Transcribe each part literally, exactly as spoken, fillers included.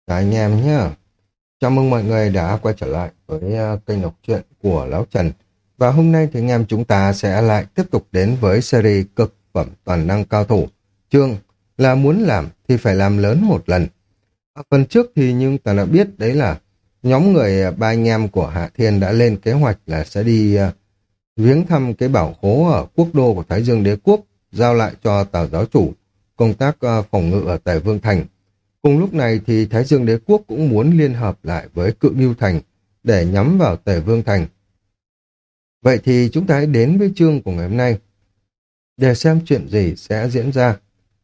Cả anh em nhé. Chào mừng mọi người đã quay trở lại với uh, kênh đọc truyện của Lão Trần. Và hôm nay thì anh em chúng ta sẽ lại tiếp tục đến với series cực phẩm toàn năng cao thủ. Chương là muốn làm thì phải làm lớn một lần. Ở phần trước thì nhưng ta đã biết đấy là nhóm người uh, ba anh em của Hạ Thiên đã lên kế hoạch là sẽ đi uh, viếng thăm cái bảo khố ở quốc đô của Thái Dương Đế Quốc, giao lại cho Tào giáo chủ công tác uh, phòng ngự ở Tề Vương Thành. Cùng lúc này thì Thái Dương Đế Quốc cũng muốn liên hợp lại với Cự Ngưu Thành để nhắm vào Tề Vương Thành. Vậy thì chúng ta hãy đến với chương của ngày hôm nay để xem chuyện gì sẽ diễn ra.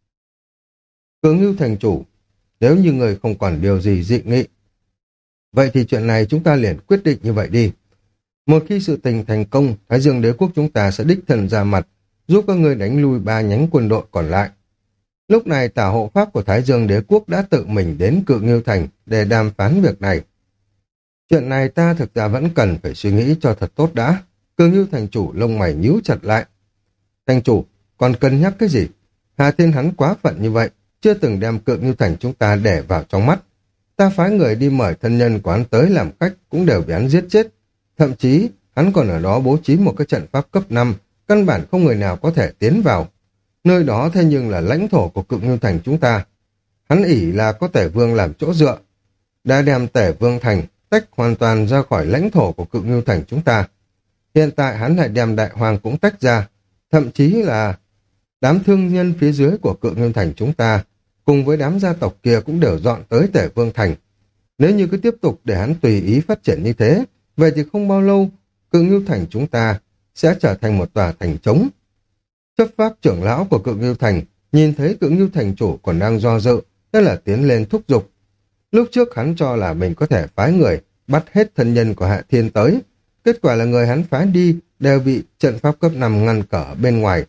Cự Ngưu Thành chủ, nếu như người không còn điều gì dị nghị, vậy thì chuyện này chúng ta liền quyết định như vậy đi. Một khi sự tình thành công, Thái Dương Đế Quốc chúng ta sẽ đích thân ra mặt, giúp các ngươi đánh lui ba nhánh quân đội còn lại. Lúc này tả hộ pháp của Thái Dương Đế Quốc đã tự mình đến Cự Ngưu Thành để đàm phán việc này. Chuyện này ta thực ra vẫn cần phải suy nghĩ cho thật tốt đã. Cự Ngưu Thành chủ lông mày nhíu chặt lại. Thành chủ, còn cân nhắc cái gì? Hà Thiên hắn quá phận như vậy, chưa từng đem Cự Ngưu Thành chúng ta để vào trong mắt. Ta phái người đi mời thân nhân của hắn tới làm khách cũng đều bị hắn giết chết. Thậm chí, hắn còn ở đó bố trí một cái trận pháp cấp năm, căn bản không người nào có thể tiến vào. Nơi đó thế nhưng là lãnh thổ của Cự Ngưu Thành chúng ta. Hắn ỷ là có Tể Vương làm chỗ dựa, đã đem Tể Vương Thành tách hoàn toàn ra khỏi lãnh thổ của Cự Ngưu Thành chúng ta. Hiện tại hắn lại đem Đại Hoàng cũng tách ra, thậm chí là đám thương nhân phía dưới của Cự Ngưu Thành chúng ta, cùng với đám gia tộc kia cũng đều dọn tới Tể Vương Thành. Nếu như cứ tiếp tục để hắn tùy ý phát triển như thế, vậy thì không bao lâu, Cự Ngưu Thành chúng ta sẽ trở thành một tòa thành trống. Chấp pháp trưởng lão của Cự Ngưu Thành nhìn thấy Cự Ngưu Thành chủ còn đang do dự, thế là tiến lên thúc giục. Lúc trước hắn cho là mình có thể phái người bắt hết thân nhân của Hạ Thiên tới, kết quả là người hắn phái đi đều bị trận pháp cấp năm ngăn cản bên ngoài.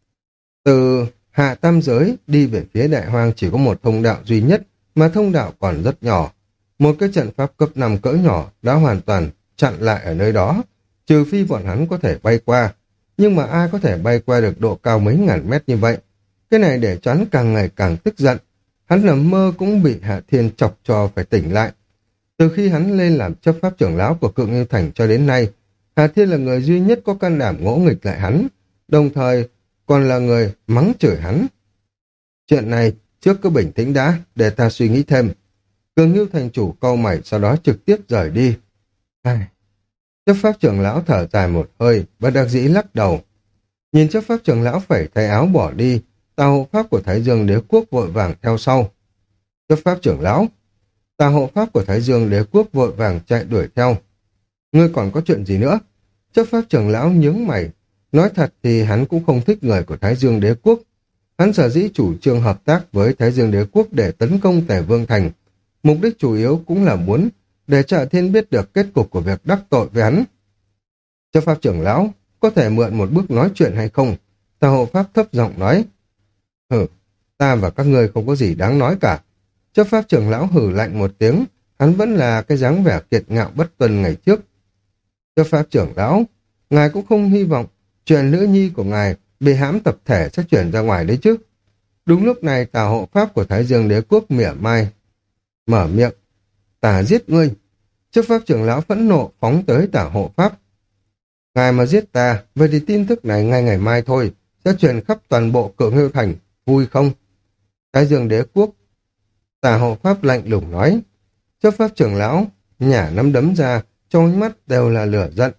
Từ Hạ Tam Giới đi về phía Đại Hoang chỉ có một thông đạo duy nhất, mà thông đạo còn rất nhỏ. Một cái trận pháp cấp năm cỡ nhỏ đã hoàn toàn chặn lại ở nơi đó, trừ phi bọn hắn có thể bay qua. Nhưng mà ai có thể bay qua được độ cao mấy ngàn mét như vậy? Cái này để cho hắn càng ngày càng tức giận. Hắn nằm mơ cũng bị Hạ Thiên chọc cho phải tỉnh lại. Từ khi hắn lên làm chấp pháp trưởng lão của Cự Ngưu Thành cho đến nay, Hạ Thiên là người duy nhất có can đảm ngỗ nghịch lại hắn, đồng thời còn là người mắng chửi hắn. Chuyện này trước cứ bình tĩnh đã, để ta suy nghĩ thêm. Cự Ngưu Thành chủ cau mày sau đó trực tiếp rời đi. Ai... Chấp pháp trưởng lão thở dài một hơi, bất đắc dĩ lắc đầu. Nhìn chấp pháp trưởng lão phẩy tay áo bỏ đi, tà hộ pháp của Thái Dương Đế Quốc vội vàng theo sau. Chấp pháp trưởng lão, tà hộ pháp của Thái Dương Đế Quốc vội vàng chạy đuổi theo. Ngươi còn có chuyện gì nữa? Chấp pháp trưởng lão nhướng mày. Nói thật thì hắn cũng không thích người của Thái Dương Đế Quốc. Hắn sở dĩ chủ trương hợp tác với Thái Dương Đế Quốc để tấn công Tề Vương Thành. Mục đích chủ yếu cũng là muốn để cho Thiên biết được kết cục của việc đắc tội với hắn. Chấp pháp trưởng lão, có thể mượn một bước nói chuyện hay không? Tà hộ pháp thấp giọng nói. Hử, ta và các ngươi không có gì đáng nói cả. Chấp pháp trưởng lão hử lạnh một tiếng, hắn vẫn là cái dáng vẻ kiệt ngạo bất tuân ngày trước. Chấp pháp trưởng lão, ngài cũng không hy vọng chuyện nữ nhi của ngài bị hãm tập thể sẽ chuyển ra ngoài đấy chứ. Đúng lúc này tà hộ pháp của Thái Dương Đế Quốc mỉa mai mở miệng. Ta giết ngươi. Chấp pháp trưởng lão phẫn nộ phóng tới tả hộ pháp. Ngài mà giết ta, vậy thì tin tức này ngay ngày mai thôi, sẽ truyền khắp toàn bộ Cự Ngưu Thành, vui không? Thái Dương Đế Quốc, tả hộ pháp lạnh lùng nói. Chấp pháp trưởng lão nhả nắm đấm ra, trong ánh mắt đều là lửa giận.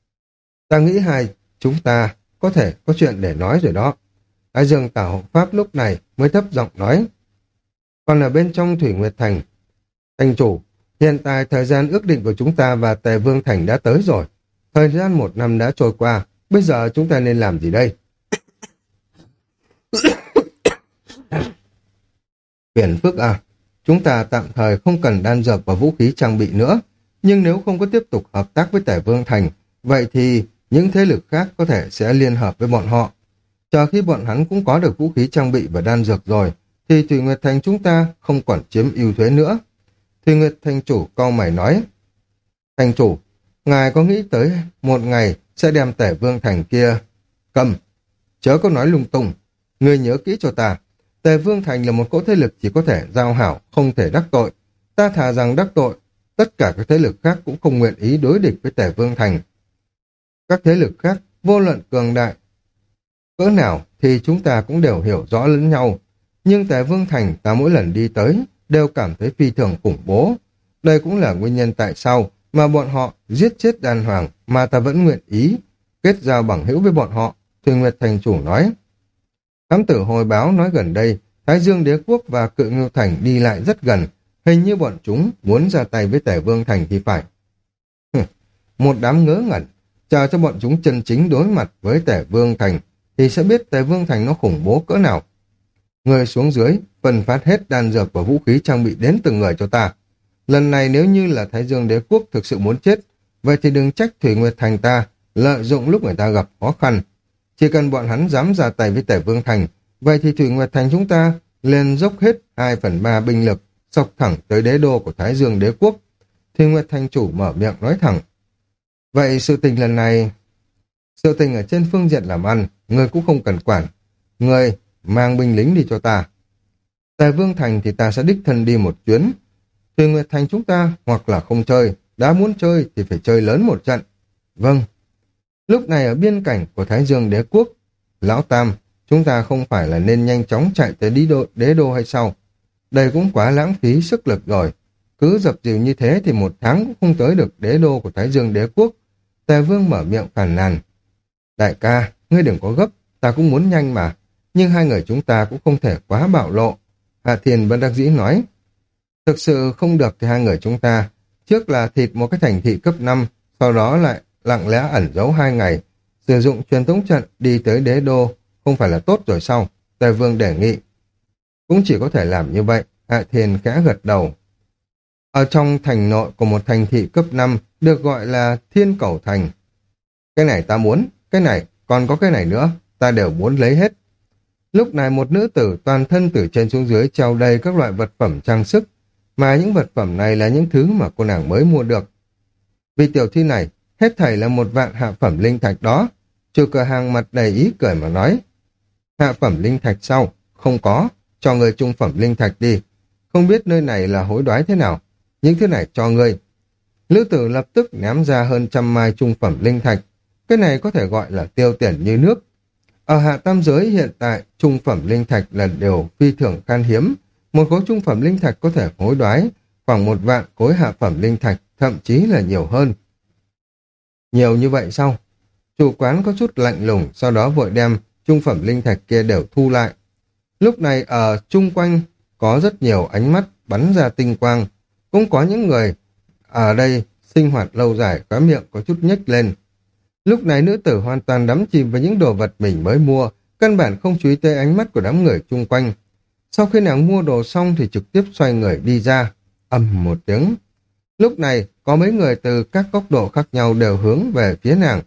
Ta nghĩ hai chúng ta có thể có chuyện để nói rồi đó. Thái Dương tả hộ pháp lúc này mới thấp giọng nói. Còn ở bên trong Thủy Nguyệt Thành, thành chủ, hiện tại thời gian ước định của chúng ta và Tề Vương Thành đã tới rồi. Thời gian một năm đã trôi qua, bây giờ chúng ta nên làm gì đây? Phiền phức à, chúng ta tạm thời không cần đan dược và vũ khí trang bị nữa, nhưng nếu không có tiếp tục hợp tác với Tề Vương Thành, vậy thì những thế lực khác có thể sẽ liên hợp với bọn họ. Chờ khi bọn hắn cũng có được vũ khí trang bị và đan dược rồi, thì Thủy Nguyệt Thành chúng ta không còn chiếm ưu thế nữa. Thủy Nguyệt Thành chủ cau mày nói. Thành chủ, ngài có nghĩ tới một ngày sẽ đem Tể Vương Thành kia cầm? Chớ có nói lung tung. Ngươi nhớ kỹ cho ta, Tề Vương Thành là một cỗ thế lực chỉ có thể giao hảo, không thể đắc tội. Ta thà rằng đắc tội, tất cả các thế lực khác cũng không nguyện ý đối địch với Tề Vương Thành. Các thế lực khác, vô luận cường đại cỡ nào thì chúng ta cũng đều hiểu rõ lẫn nhau. Nhưng Tề Vương Thành ta mỗi lần đi tới đều cảm thấy phi thường khủng bố. Đây cũng là nguyên nhân tại sao mà bọn họ giết chết đan hoàng mà ta vẫn nguyện ý kết giao bằng hữu với bọn họ, Thùy Nguyệt Thành chủ nói. Thám tử hồi báo nói gần đây, Thái Dương Đế Quốc và Cự Ngưu Thành đi lại rất gần, hình như bọn chúng muốn ra tay với Tề Vương Thành thì phải. Một đám ngớ ngẩn, chờ cho bọn chúng chân chính đối mặt với Tề Vương Thành thì sẽ biết Tề Vương Thành nó khủng bố cỡ nào. Người xuống dưới, phân phát hết đan dược và vũ khí trang bị đến từng người cho ta. Lần này nếu như là Thái Dương Đế Quốc thực sự muốn chết, vậy thì đừng trách Thủy Nguyệt Thành ta lợi dụng lúc người ta gặp khó khăn. Chỉ cần bọn hắn dám ra tay với Tề Vương Thành, vậy thì Thủy Nguyệt Thành chúng ta liền dốc hết hai phần ba binh lực, xộc thẳng tới đế đô của Thái Dương Đế Quốc. Thủy Nguyệt Thành chủ mở miệng nói thẳng. Vậy sự tình lần này, sự tình ở trên phương diện làm ăn, người cũng không cần quản. Người mang binh lính đi cho ta. Tề Vương Thành thì ta sẽ đích thân đi một chuyến. Thủy Nguyệt Thành chúng ta hoặc là không chơi, đã muốn chơi thì phải chơi lớn một trận. Vâng. Lúc này ở biên cảnh của Thái Dương Đế Quốc, Lão Tam, chúng ta không phải là nên nhanh chóng chạy tới đế đô, đế đô hay sao? Đây cũng quá lãng phí sức lực rồi. Cứ dập dìu như thế thì một tháng cũng không tới được đế đô của Thái Dương Đế Quốc. Tề Vương mở miệng phàn nàn. Đại ca, ngươi đừng có gấp, ta cũng muốn nhanh mà. Nhưng hai người chúng ta cũng không thể quá bạo lộ. Hạ Thiền bất đắc dĩ nói. Thực sự không được thì hai người chúng ta trước là thịt một cái thành thị cấp năm, sau đó lại lặng lẽ ẩn giấu hai ngày, sử dụng truyền tống trận đi tới đế đô, không phải là tốt rồi sao? Tề Vương đề nghị. Cũng chỉ có thể làm như vậy, Hạ Thiền khẽ gật đầu. Ở trong thành nội của một thành thị cấp năm được gọi là Thiên Cẩu Thành. Cái này ta muốn, cái này, còn có cái này nữa, ta đều muốn lấy hết. Lúc này một nữ tử toàn thân từ trên xuống dưới treo đầy các loại vật phẩm trang sức, mà những vật phẩm này là những thứ mà cô nàng mới mua được. Vì tiểu thi này, hết thảy là một vạn hạ phẩm linh thạch đó. Chủ cửa hàng mặt đầy ý cười mà nói. Hạ phẩm linh thạch sau, không có, cho người trung phẩm linh thạch đi. Không biết nơi này là hối đoái thế nào. Những thứ này cho người. Lữ tử lập tức ném ra hơn trăm mai trung phẩm linh thạch. Cái này có thể gọi là tiêu tiền như nước. Ở hạ tam giới hiện tại, trung phẩm linh thạch là điều phi thường khan hiếm. Một khối trung phẩm linh thạch có thể hối đoái khoảng một vạn khối hạ phẩm linh thạch, thậm chí là nhiều hơn. Nhiều như vậy sao? Chủ quán có chút lạnh lùng, sau đó vội đem trung phẩm linh thạch kia đều thu lại. Lúc này ở chung quanh có rất nhiều ánh mắt bắn ra tinh quang. Cũng có những người ở đây sinh hoạt lâu dài, khóe miệng có chút nhếch lên. Lúc này nữ tử hoàn toàn đắm chìm vào những đồ vật mình mới mua, căn bản không chú ý tới ánh mắt của đám người chung quanh. Sau khi nàng mua đồ xong thì trực tiếp xoay người đi ra, ầm một tiếng. Lúc này có mấy người từ các góc độ khác nhau đều hướng về phía nàng.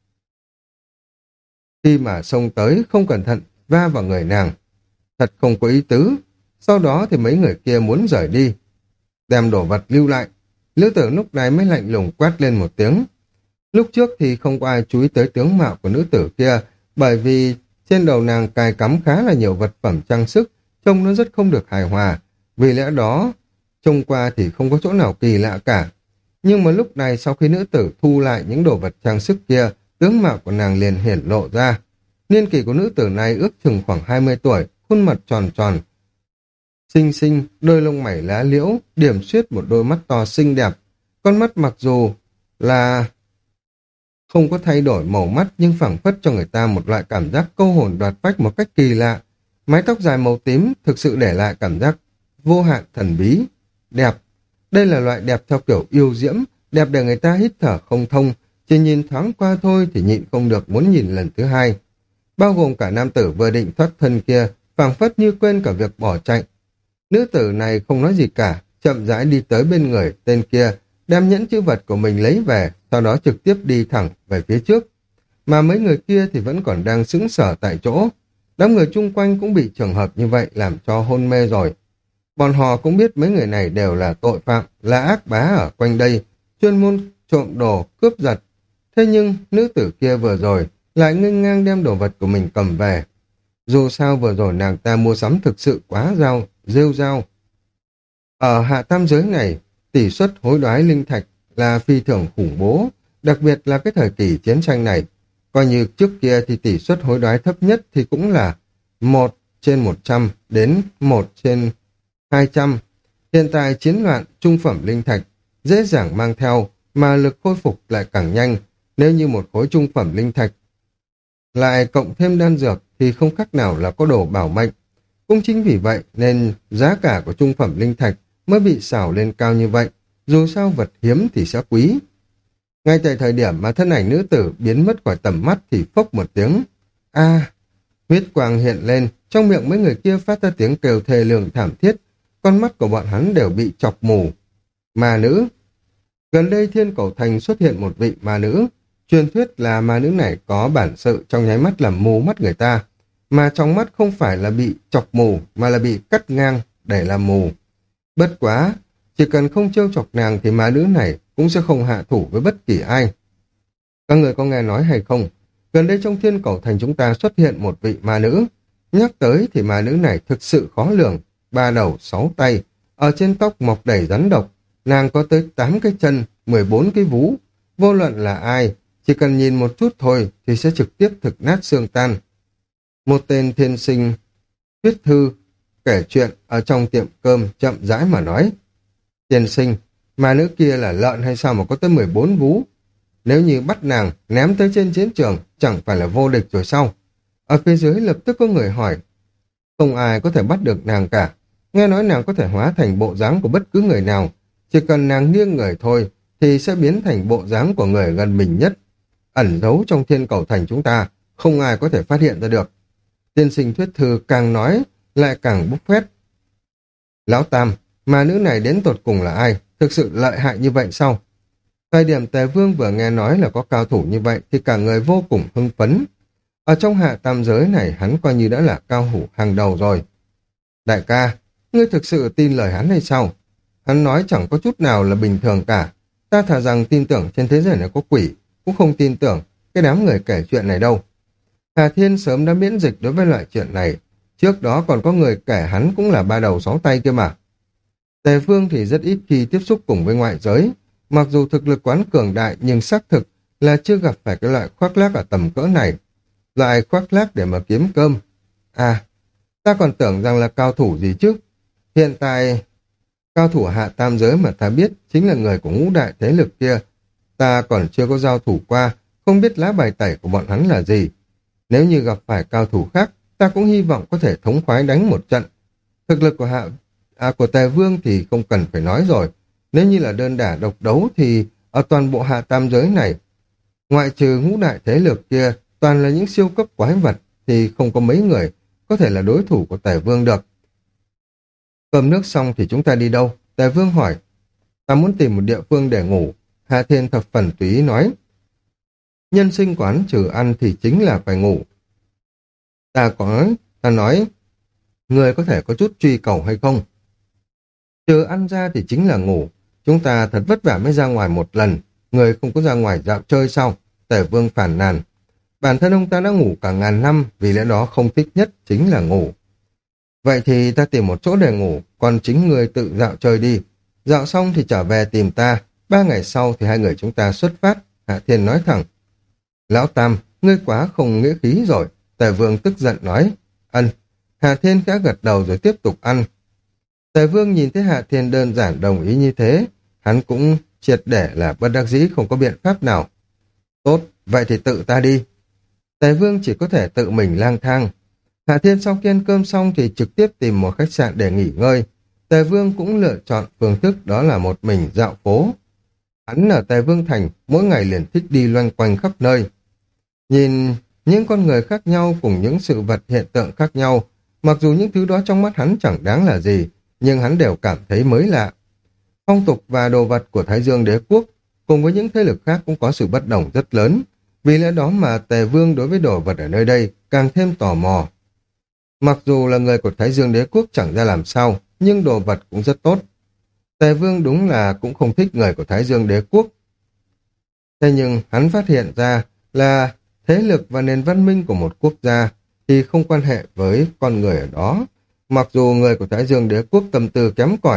Khi mà xông tới không cẩn thận va vào người nàng, thật không có ý tứ. Sau đó thì mấy người kia muốn rời đi, đem đồ vật lưu lại. Lữ tử lúc này mới lạnh lùng quát lên một tiếng. Lúc trước thì không có ai chú ý tới tướng mạo của nữ tử kia, bởi vì trên đầu nàng cài cắm khá là nhiều vật phẩm trang sức, trông nó rất không được hài hòa. Vì lẽ đó, trông qua thì không có chỗ nào kỳ lạ cả. Nhưng mà lúc này sau khi nữ tử thu lại những đồ vật trang sức kia, tướng mạo của nàng liền hiển lộ ra. Niên kỷ của nữ tử này ước chừng khoảng hai mươi tuổi, khuôn mặt tròn tròn, xinh xinh, đôi lông mày lá liễu, điểm xuyết một đôi mắt to xinh đẹp. Con mắt mặc dù là không có thay đổi màu mắt nhưng phảng phất cho người ta một loại cảm giác câu hồn đoạt phách một cách kỳ lạ. Mái tóc dài màu tím thực sự để lại cảm giác vô hạn thần bí, đẹp. Đây là loại đẹp theo kiểu yêu diễm, đẹp để người ta hít thở không thông, chỉ nhìn thoáng qua thôi thì nhịn không được muốn nhìn lần thứ hai. Bao gồm cả nam tử vừa định thoát thân kia, phảng phất như quên cả việc bỏ chạy. Nữ tử này không nói gì cả, chậm rãi đi tới bên người tên kia, đem nhẫn chữ vật của mình lấy về, sau đó trực tiếp đi thẳng về phía trước. Mà mấy người kia thì vẫn còn đang sững sờ tại chỗ. Đám người chung quanh cũng bị trường hợp như vậy làm cho hôn mê rồi. Bọn họ cũng biết mấy người này đều là tội phạm, là ác bá ở quanh đây, chuyên môn trộm đồ, cướp giật. Thế nhưng nữ tử kia vừa rồi lại nghênh ngang đem đồ vật của mình cầm về. Dù sao vừa rồi nàng ta mua sắm thực sự quá rau, rêu rao. Ở hạ tam giới này, tỷ suất hối đoái linh thạch là phi thường khủng bố, đặc biệt là cái thời kỳ chiến tranh này. Coi như trước kia thì tỷ suất hối đoái thấp nhất thì cũng là một trên một trăm đến một trên hai trăm. Hiện tại chiến loạn trung phẩm linh thạch dễ dàng mang theo mà lực khôi phục lại càng nhanh. Nếu như một khối trung phẩm linh thạch lại cộng thêm đan dược thì không khác nào là có đồ bảo mệnh. Cũng chính vì vậy nên giá cả của trung phẩm linh thạch mới bị xảo lên cao như vậy. Dù sao vật hiếm thì sẽ quý. Ngay tại thời điểm mà thân ảnh nữ tử biến mất khỏi tầm mắt thì phốc một tiếng. A, huyết quang hiện lên, trong miệng mấy người kia phát ra tiếng kêu thê lương thảm thiết. Con mắt của bọn hắn đều bị chọc mù. Ma nữ. Gần đây Thiên Cổ Thành xuất hiện một vị ma nữ. Truyền thuyết là ma nữ này có bản sự trong nháy mắt làm mù mắt người ta. Mà trong mắt không phải là bị chọc mù mà là bị cắt ngang để làm mù. Bất quá, chỉ cần không trêu chọc nàng thì ma nữ này cũng sẽ không hạ thủ với bất kỳ ai. Các người có nghe nói hay không? Gần đây trong Thiên Cổ Thành chúng ta xuất hiện một vị ma nữ. Nhắc tới thì ma nữ này thực sự khó lường. Ba đầu, sáu tay, ở trên tóc mọc đầy rắn độc. Nàng có tới tám cái chân, mười bốn cái vú. Vô luận là ai, chỉ cần nhìn một chút thôi thì sẽ trực tiếp thực nát xương tan. Một tên thiên sinh Tuyết Thư kể chuyện ở trong tiệm cơm chậm rãi mà nói. Tiên sinh, ma nữ kia là lợn hay sao mà có tới mười bốn vú? Nếu như bắt nàng ném tới trên chiến trường chẳng phải là vô địch rồi sao? Ở phía dưới lập tức có người hỏi. Không ai có thể bắt được nàng cả. Nghe nói nàng có thể hóa thành bộ dáng của bất cứ người nào. Chỉ cần nàng nghiêng người thôi thì sẽ biến thành bộ dáng của người gần mình nhất. Ẩn giấu trong Thiên Cổ Thành chúng ta, không ai có thể phát hiện ra được. Tiên sinh Thuyết Thư càng nói lại càng bốc phét. Lão Tam, ma nữ này đến tột cùng là ai? Thực sự lợi hại như vậy sao? Thời điểm Tề Vương vừa nghe nói là có cao thủ như vậy thì cả người vô cùng hưng phấn. Ở trong hạ tam giới này hắn coi như đã là cao thủ hàng đầu rồi. Đại ca, ngươi thực sự tin lời hắn hay sao? Hắn nói chẳng có chút nào là bình thường cả. Ta thà rằng tin tưởng trên thế giới này có quỷ, cũng không tin tưởng cái đám người kể chuyện này đâu. Hà Thiên sớm đã miễn dịch đối với loại chuyện này. Trước đó còn có người kể hắn cũng là ba đầu sáu tay kia mà. Tề Vương thì rất ít khi tiếp xúc cùng với ngoại giới. Mặc dù thực lực quán cường đại nhưng xác thực là chưa gặp phải cái loại khoác lác ở tầm cỡ này. Loại khoác lác để mà kiếm cơm. À, ta còn tưởng rằng là cao thủ gì chứ. Hiện tại, cao thủ hạ tam giới mà ta biết chính là người của ngũ đại thế lực kia. Ta còn chưa có giao thủ qua, không biết lá bài tẩy của bọn hắn là gì. Nếu như gặp phải cao thủ khác, ta cũng hy vọng có thể thống khoái đánh một trận. Thực lực của hạ à, của Tề Vương thì không cần phải nói rồi. Nếu như là đơn đả độc đấu thì ở toàn bộ hạ tam giới này, ngoại trừ ngũ đại thế lực kia, toàn là những siêu cấp quái vật thì không có mấy người có thể là đối thủ của Tề Vương được. Cơm nước xong thì chúng ta đi đâu? Tề Vương hỏi. Ta muốn tìm một địa phương để ngủ. Hạ Thiên thập phần tùy ý nói. Nhân sinh quán trừ ăn thì chính là phải ngủ. Ta có, ta nói, người có thể có chút truy cầu hay không? Trừ ăn ra thì chính là ngủ. Chúng ta thật vất vả mới ra ngoài một lần. Người không có ra ngoài dạo chơi sao? Tề Vương phản nàn. Bản thân ông ta đã ngủ cả ngàn năm, vì lẽ đó không thích nhất chính là ngủ. Vậy thì ta tìm một chỗ để ngủ, còn chính người tự dạo chơi đi. Dạo xong thì trở về tìm ta. Ba ngày sau thì hai người chúng ta xuất phát. Hạ Thiên nói thẳng. Lão Tam, ngươi quá không nghĩa khí rồi. Tề Vương tức giận nói. Ân. Hạ Thiên khẽ gật đầu rồi tiếp tục ăn. Tề Vương nhìn thấy Hạ Thiên đơn giản đồng ý như thế. Hắn cũng triệt để là bất đắc dĩ không có biện pháp nào. Tốt, vậy thì tự ta đi. Tề Vương chỉ có thể tự mình lang thang. Hạ Thiên sau khi ăn cơm xong thì trực tiếp tìm một khách sạn để nghỉ ngơi. Tề Vương cũng lựa chọn phương thức đó là một mình dạo phố. Hắn ở Tề Vương Thành mỗi ngày liền thích đi loanh quanh khắp nơi. Nhìn những con người khác nhau cùng những sự vật hiện tượng khác nhau, mặc dù những thứ đó trong mắt hắn chẳng đáng là gì, nhưng hắn đều cảm thấy mới lạ. Phong tục và đồ vật của Thái Dương Đế Quốc cùng với những thế lực khác cũng có sự bất đồng rất lớn. Vì lẽ đó mà Tề Vương đối với đồ vật ở nơi đây càng thêm tò mò. Mặc dù là người của Thái Dương Đế Quốc chẳng ra làm sao, nhưng đồ vật cũng rất tốt. Tề Vương đúng là cũng không thích người của Thái Dương Đế Quốc. Thế nhưng hắn phát hiện ra là thế lực và nền văn minh của một quốc gia thì không quan hệ với con người ở đó. Mặc dù người của Thái Dương Đế Quốc tâm tư kém cỏi,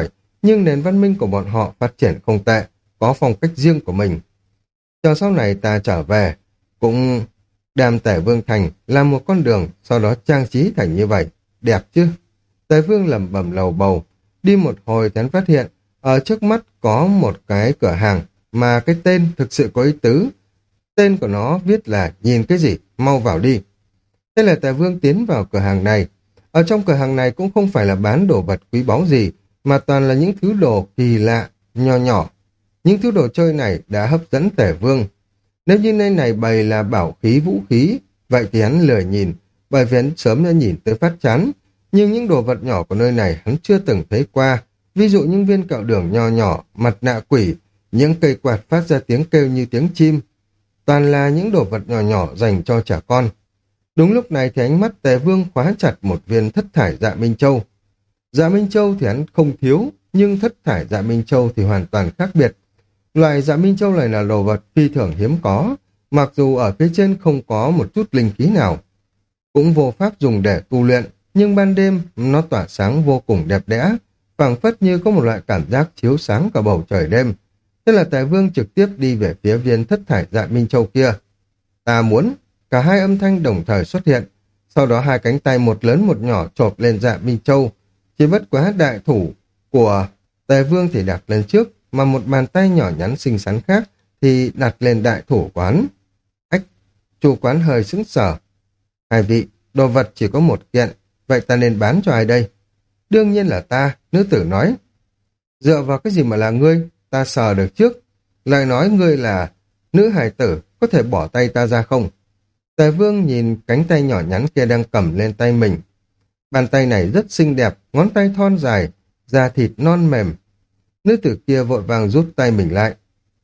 nhưng nền văn minh của bọn họ phát triển không tệ, có phong cách riêng của mình. Chờ sau này ta trở về, cũng đem Tề Vương Thành làm một con đường, sau đó trang trí thành như vậy. Đẹp chứ? Tề Vương lẩm bẩm lầu bầu, đi một hồi hắn phát hiện, ở trước mắt có một cái cửa hàng, mà cái tên thực sự có ý tứ. Tên của nó viết là nhìn cái gì, mau vào đi. Thế là Tề Vương tiến vào cửa hàng này. Ở trong cửa hàng này cũng không phải là bán đồ vật quý báu gì, mà toàn là những thứ đồ kỳ lạ, nho nhỏ. Những thứ đồ chơi này đã hấp dẫn Tề Vương. Nếu như nơi này bày là bảo khí vũ khí, vậy thì hắn lười nhìn, bởi vì hắn sớm đã nhìn tới phát chán. Nhưng những đồ vật nhỏ của nơi này hắn chưa từng thấy qua, ví dụ những viên kẹo đường nho nhỏ, mặt nạ quỷ, những cây quạt phát ra tiếng kêu như tiếng chim. Toàn là những đồ vật nhỏ nhỏ dành cho trẻ con. Đúng lúc này thì ánh mắt Tề Vương khóa chặt một viên thất thải dạ Minh Châu. Dạ Minh Châu thì hắn không thiếu, nhưng thất thải dạ Minh Châu thì hoàn toàn khác biệt. Loại dạ Minh Châu này là đồ vật phi thường hiếm có, mặc dù ở phía trên không có một chút linh khí nào. Cũng vô pháp dùng để tu luyện, nhưng ban đêm nó tỏa sáng vô cùng đẹp đẽ, phảng phất như có một loại cảm giác chiếu sáng cả bầu trời đêm. Thế là Tề Vương trực tiếp đi về phía viên thất thải dạ Minh Châu kia. Ta muốn, cả hai âm thanh đồng thời xuất hiện, sau đó hai cánh tay một lớn một nhỏ chộp lên dạ Minh Châu. Chỉ bất quá đại thủ của Tề Vương thì đặt lên trước, mà một bàn tay nhỏ nhắn xinh xắn khác thì đặt lên đại thủ quán. Ách, chủ quán hơi sững sờ. Hai vị, đồ vật chỉ có một kiện, vậy ta nên bán cho ai đây? Đương nhiên là ta, nữ tử nói. Dựa vào cái gì mà là ngươi, ta sờ được trước. Lại nói ngươi là nữ hài tử, có thể bỏ tay ta ra không? Tề Vương nhìn cánh tay nhỏ nhắn kia đang cầm lên tay mình. Bàn tay này rất xinh đẹp, ngón tay thon dài, da thịt non mềm. Nữ tử kia vội vàng rút tay mình lại.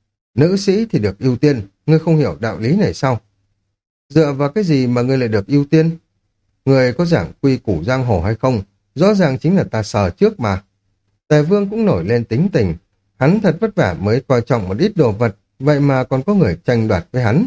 Nữ sĩ thì được ưu tiên, ngươi không hiểu đạo lý này sao? Dựa vào cái gì mà ngươi lại được ưu tiên? Ngươi có giảng quy củ giang hồ hay không? Rõ ràng chính là ta sờ trước mà. Tề Vương cũng nổi lên tính tình. Hắn thật vất vả mới coi trọng một ít đồ vật, vậy mà còn có người tranh đoạt với hắn.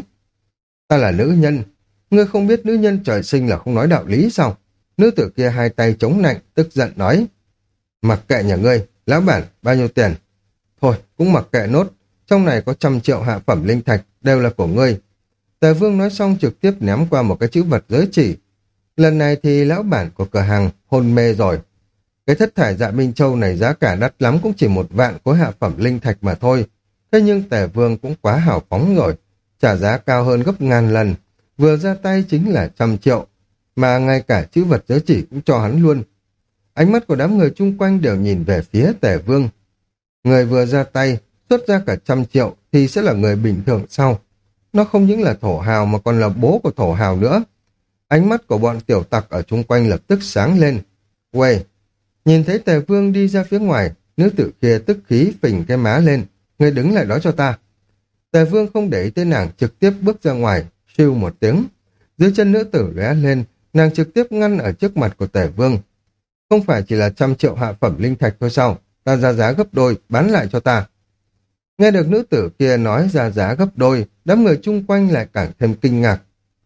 Ta là nữ nhân. Ngươi không biết nữ nhân trời sinh là không nói đạo lý sao? Nữ tử kia hai tay chống nạnh, tức giận nói. Mặc kệ nhà ngươi, lão bản, bao nhiêu tiền? Thôi, cũng mặc kệ nốt. Trong này có trăm triệu hạ phẩm linh thạch, đều là của ngươi. Tề Vương nói xong trực tiếp ném qua một cái chữ vật giới chỉ. Lần này thì lão bản của cửa hàng hôn mê rồi. Cái thất thải dạ Minh Châu này giá cả đắt lắm cũng chỉ một vạn khối hạ phẩm linh thạch mà thôi. Thế nhưng Tề Vương cũng quá hào phóng rồi, trả giá cao hơn gấp ngàn lần. Vừa ra tay chính là trăm triệu, mà ngay cả chữ vật giới chỉ cũng cho hắn luôn. Ánh mắt của đám người chung quanh đều nhìn về phía Tề Vương. Người vừa ra tay, xuất ra cả trăm triệu thì sẽ là người bình thường sau. Nó không những là thổ hào mà còn là bố của thổ hào nữa. Ánh mắt của bọn tiểu tặc ở chung quanh lập tức sáng lên. Uầy! Nhìn thấy Tề Vương đi ra phía ngoài, nữ tử kia tức khí phình cái má lên. Người đứng lại đó cho ta. Tề Vương không để ý tới nàng, trực tiếp bước ra ngoài, siêu một tiếng. Dưới chân nữ tử lóe lên, nàng trực tiếp ngăn ở trước mặt của Tề Vương. Không phải chỉ là trăm triệu hạ phẩm linh thạch thôi sao? Ta ra giá gấp đôi, bán lại cho ta. Nghe được nữ tử kia nói ra giá gấp đôi, đám người chung quanh lại càng thêm kinh ngạc.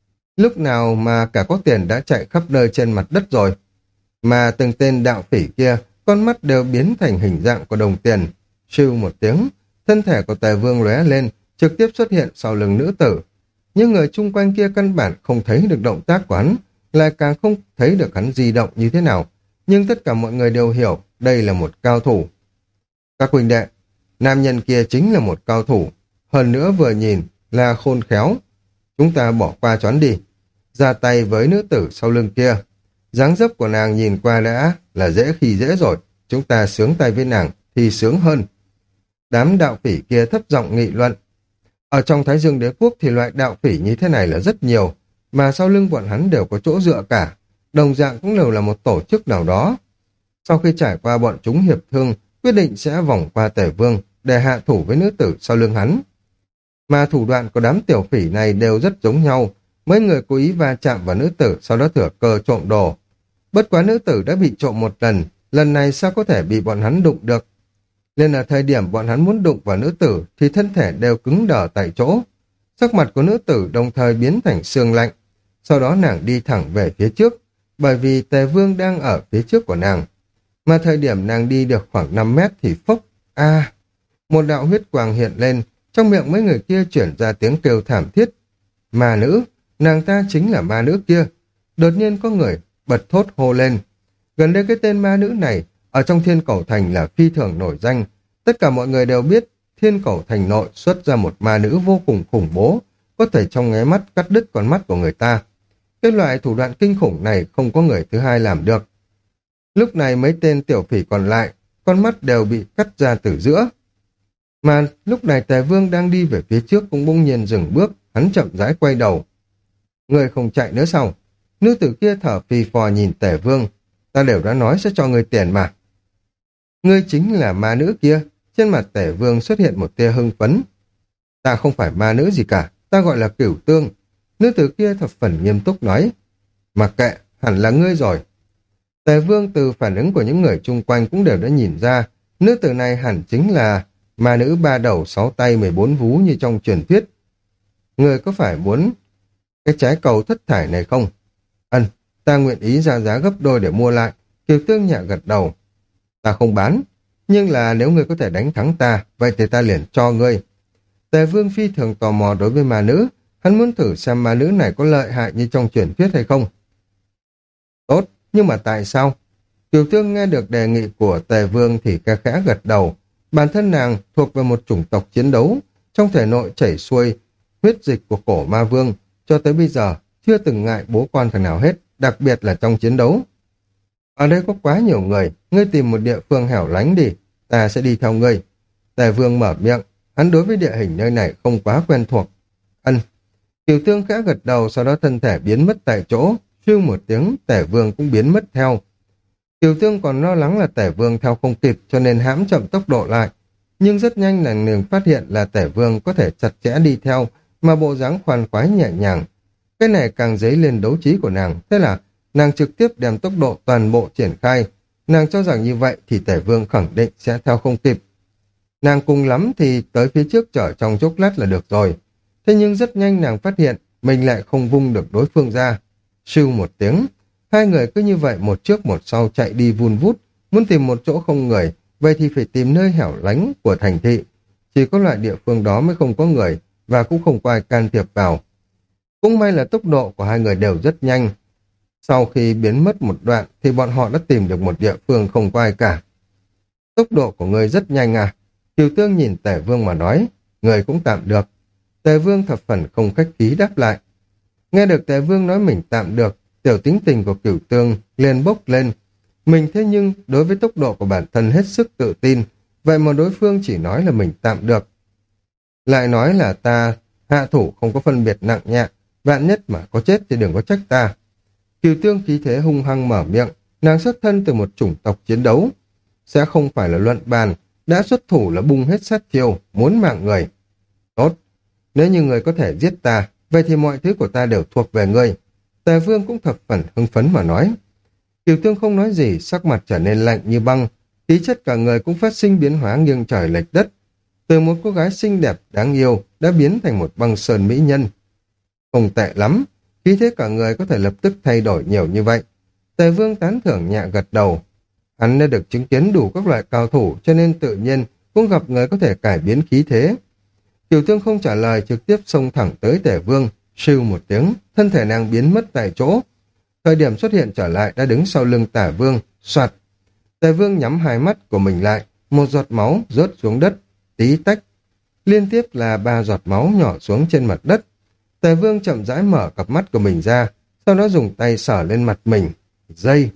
Lúc nào mà cả có tiền đã chạy khắp nơi trên mặt đất rồi. Mà từng tên đạo phỉ kia, con mắt đều biến thành hình dạng của đồng tiền. Siêu một tiếng, thân thể của Tề Vương lóe lên, trực tiếp xuất hiện sau lưng nữ tử. Nhưng người chung quanh kia căn bản không thấy được động tác của hắn, lại càng không thấy được hắn di động như thế nào. Nhưng tất cả mọi người đều hiểu đây là một cao thủ. Các huynh đệ, nam nhân kia chính là một cao thủ, hơn nữa vừa nhìn là khôn khéo. Chúng ta bỏ qua choán đi, ra tay với nữ tử sau lưng kia. Dáng dấp của nàng nhìn qua đã là dễ khi dễ rồi, chúng ta sướng tay với nàng thì sướng hơn. Đám đạo phỉ kia thấp giọng nghị luận. Ở trong Thái Dương Đế Quốc thì loại đạo phỉ như thế này là rất nhiều, mà sau lưng bọn hắn đều có chỗ dựa cả, đồng dạng cũng đều là một tổ chức nào đó. Sau khi trải qua bọn chúng hiệp thương, quyết định sẽ vòng qua Tề Vương để hạ thủ với nữ tử sau lưng hắn. Mà thủ đoạn của đám tiểu phỉ này đều rất giống nhau, mấy người cố ý va chạm vào nữ tử, sau đó thừa cơ trộm đồ. Bất quá nữ tử đã bị trộm một lần, lần này sao có thể bị bọn hắn đụng được. Nên là thời điểm bọn hắn muốn đụng vào nữ tử thì thân thể đều cứng đờ tại chỗ. Sắc mặt của nữ tử đồng thời biến thành sương lạnh. Sau đó nàng đi thẳng về phía trước, bởi vì Tề Vương đang ở phía trước của nàng. Mà thời điểm nàng đi được khoảng năm mét thì phốc, a một đạo huyết quang hiện lên, trong miệng mấy người kia chuyển ra tiếng kêu thảm thiết. Ma nữ, nàng ta chính là ma nữ kia. Đột nhiên có người bật thốt hô lên. Gần đây cái tên ma nữ này ở trong Thiên Cẩu Thành là phi thường nổi danh. Tất cả mọi người đều biết Thiên Cẩu Thành nội xuất ra một ma nữ vô cùng khủng bố, có thể trong nháy mắt cắt đứt con mắt của người ta. Cái loại thủ đoạn kinh khủng này không có người thứ hai làm được. Lúc này mấy tên tiểu phỉ còn lại, con mắt đều bị cắt ra từ giữa. Mà lúc này Tề Vương đang đi về phía trước cũng bỗng nhiên dừng bước, hắn chậm rãi quay đầu. Người không chạy nữa sao? Nữ tử kia thở phì phò nhìn Tề Vương. Ta đều đã nói sẽ cho người tiền mà. Ngươi chính là ma nữ kia. Trên mặt Tề Vương xuất hiện một tia hưng phấn. Ta không phải ma nữ gì cả, ta gọi là Cửu Tương. Nữ tử kia thập phần nghiêm túc nói. Mặc kệ, hẳn là ngươi rồi. Tề Vương từ phản ứng của những người chung quanh cũng đều đã nhìn ra, nữ tử này hẳn chính là ma nữ ba đầu sáu tay mười bốn vú như trong truyền thuyết. Ngươi có phải muốn cái trái cầu thất thải này không? Ân, ta nguyện ý ra giá gấp đôi để mua lại. Kiều Tương nhẹ gật đầu. Ta không bán, nhưng là nếu ngươi có thể đánh thắng ta, vậy thì ta liền cho ngươi. Tề Vương phi thường tò mò đối với ma nữ, hắn muốn thử xem ma nữ này có lợi hại như trong truyền thuyết hay không. Tốt, nhưng mà tại sao? Kiều Tương nghe được đề nghị của Tề Vương thì khe khẽ gật đầu. Bản thân nàng thuộc về một chủng tộc chiến đấu, trong thể nội chảy xuôi huyết dịch của cổ ma vương, cho tới bây giờ chưa từng ngại bố con thằng nào hết, đặc biệt là trong chiến đấu. Ở đây có quá nhiều người, ngươi tìm một địa phương hẻo lánh đi, ta sẽ đi theo ngươi. Tề Vương mở miệng, hắn đối với địa hình nơi này không quá quen thuộc. Ân. Kiều Tương khẽ gật đầu, sau đó thân thể biến mất tại chỗ, phưu một tiếng, Tề Vương cũng biến mất theo. Kiều Tương còn lo lắng là Tề Vương theo không kịp cho nên hãm chậm tốc độ lại. Nhưng rất nhanh nàng liền phát hiện là Tề Vương có thể chặt chẽ đi theo, mà bộ dáng khoan khoái nhẹ nhàng. Cái này càng dấy lên đấu trí của nàng, thế là nàng trực tiếp đem tốc độ toàn bộ triển khai. Nàng cho rằng như vậy thì Tề Vương khẳng định sẽ theo không kịp. Nàng cùng lắm thì tới phía trước chở trong chốc lát là được rồi. Thế nhưng rất nhanh nàng phát hiện mình lại không vung được đối phương ra. Sưu một tiếng, hai người cứ như vậy một trước một sau chạy đi vun vút, muốn tìm một chỗ không người, vậy thì phải tìm nơi hẻo lánh của thành thị. Chỉ có loại địa phương đó mới không có người, và cũng không có ai can thiệp vào. Cũng may là tốc độ của hai người đều rất nhanh. Sau khi biến mất một đoạn thì bọn họ đã tìm được một địa phương không có ai cả. Tốc độ của người rất nhanh à? Kiều Tương nhìn Tề Vương mà nói, người cũng tạm được. Tề Vương thập phần không khách khí đáp lại. Nghe được Tề Vương nói mình tạm được, tiểu tính tình của Kiều Tương liền bốc lên. Mình thế nhưng đối với tốc độ của bản thân hết sức tự tin, vậy mà đối phương chỉ nói là mình tạm được. Lại nói là ta hạ thủ không có phân biệt nặng nhẹ, vạn nhất mà có chết thì đừng có trách ta. Kiều Tương khí thế hung hăng mở miệng, nàng xuất thân từ một chủng tộc chiến đấu. Sẽ không phải là luận bàn, đã xuất thủ là bung hết sát chiêu, muốn mạng người. Tốt, nếu như người có thể giết ta, vậy thì mọi thứ của ta đều thuộc về ngươi. Tề Vương cũng thập phần hưng phấn mà nói. Kiều Tương không nói gì, sắc mặt trở nên lạnh như băng, khí chất cả người cũng phát sinh biến hóa nghiêng trời lệch đất. Từ một cô gái xinh đẹp, đáng yêu, đã biến thành một băng sơn mỹ nhân. Không tệ lắm, khí thế cả người có thể lập tức thay đổi nhiều như vậy. Tề Vương tán thưởng nhẹ gật đầu. Hắn đã được chứng kiến đủ các loại cao thủ, cho nên tự nhiên cũng gặp người có thể cải biến khí thế. Kiều Tương không trả lời, trực tiếp xông thẳng tới Tề Vương, sưu một tiếng, thân thể nàng biến mất tại chỗ. Thời điểm xuất hiện trở lại đã đứng sau lưng Tả Vương, soạt. Tề Vương nhắm hai mắt của mình lại, một giọt máu rớt xuống đất, tí tách. Liên tiếp là ba giọt máu nhỏ xuống trên mặt đất. Tề Vương chậm rãi mở cặp mắt của mình ra, sau đó dùng tay sờ lên mặt mình. Dây.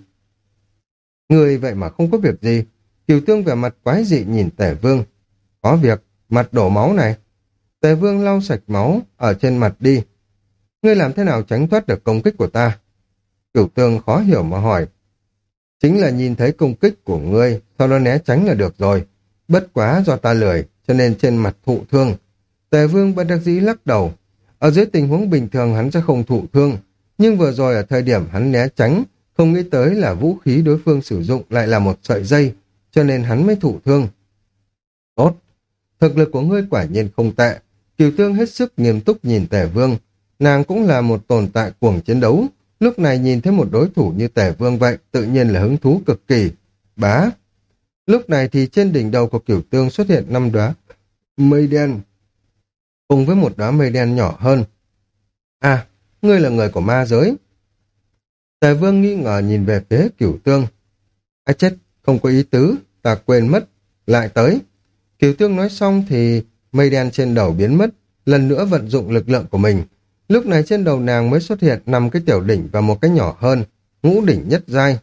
Người vậy mà không có việc gì. Kiều Tương vẻ mặt quái dị nhìn Tề Vương. Có việc, mặt đổ máu này. Tề Vương lau sạch máu ở trên mặt đi. Ngươi làm thế nào tránh thoát được công kích của ta? Kiều Tương khó hiểu mà hỏi. Chính là nhìn thấy công kích của ngươi, sau đó né tránh là được rồi. Bất quá do ta lười, cho nên trên mặt thụ thương. Tề Vương bất đắc dĩ lắc đầu. Ở dưới tình huống bình thường hắn sẽ không thụ thương, nhưng vừa rồi ở thời điểm hắn né tránh, không nghĩ tới là vũ khí đối phương sử dụng lại là một sợi dây, cho nên hắn mới thụ thương. Tốt, thực lực của ngươi quả nhiên không tệ. Kiều Tương hết sức nghiêm túc nhìn Tề Vương. Nàng cũng là một tồn tại cuồng chiến đấu, lúc này nhìn thấy một đối thủ như Tề Vương vậy, tự nhiên là hứng thú cực kỳ. Bá. Lúc này thì trên đỉnh đầu của Cửu Tương xuất hiện năm đóa mây đen, cùng với một đóa mây đen nhỏ hơn. À, ngươi là người của ma giới. Tề Vương nghi ngờ nhìn về phía Cửu Tương. À chết, không có ý tứ, ta quên mất, lại tới. Cửu Tương nói xong thì mây đen trên đầu biến mất, lần nữa vận dụng lực lượng của mình. Lúc này trên đầu nàng mới xuất hiện năm cái tiểu đỉnh và một cái nhỏ hơn, ngũ đỉnh nhất giai.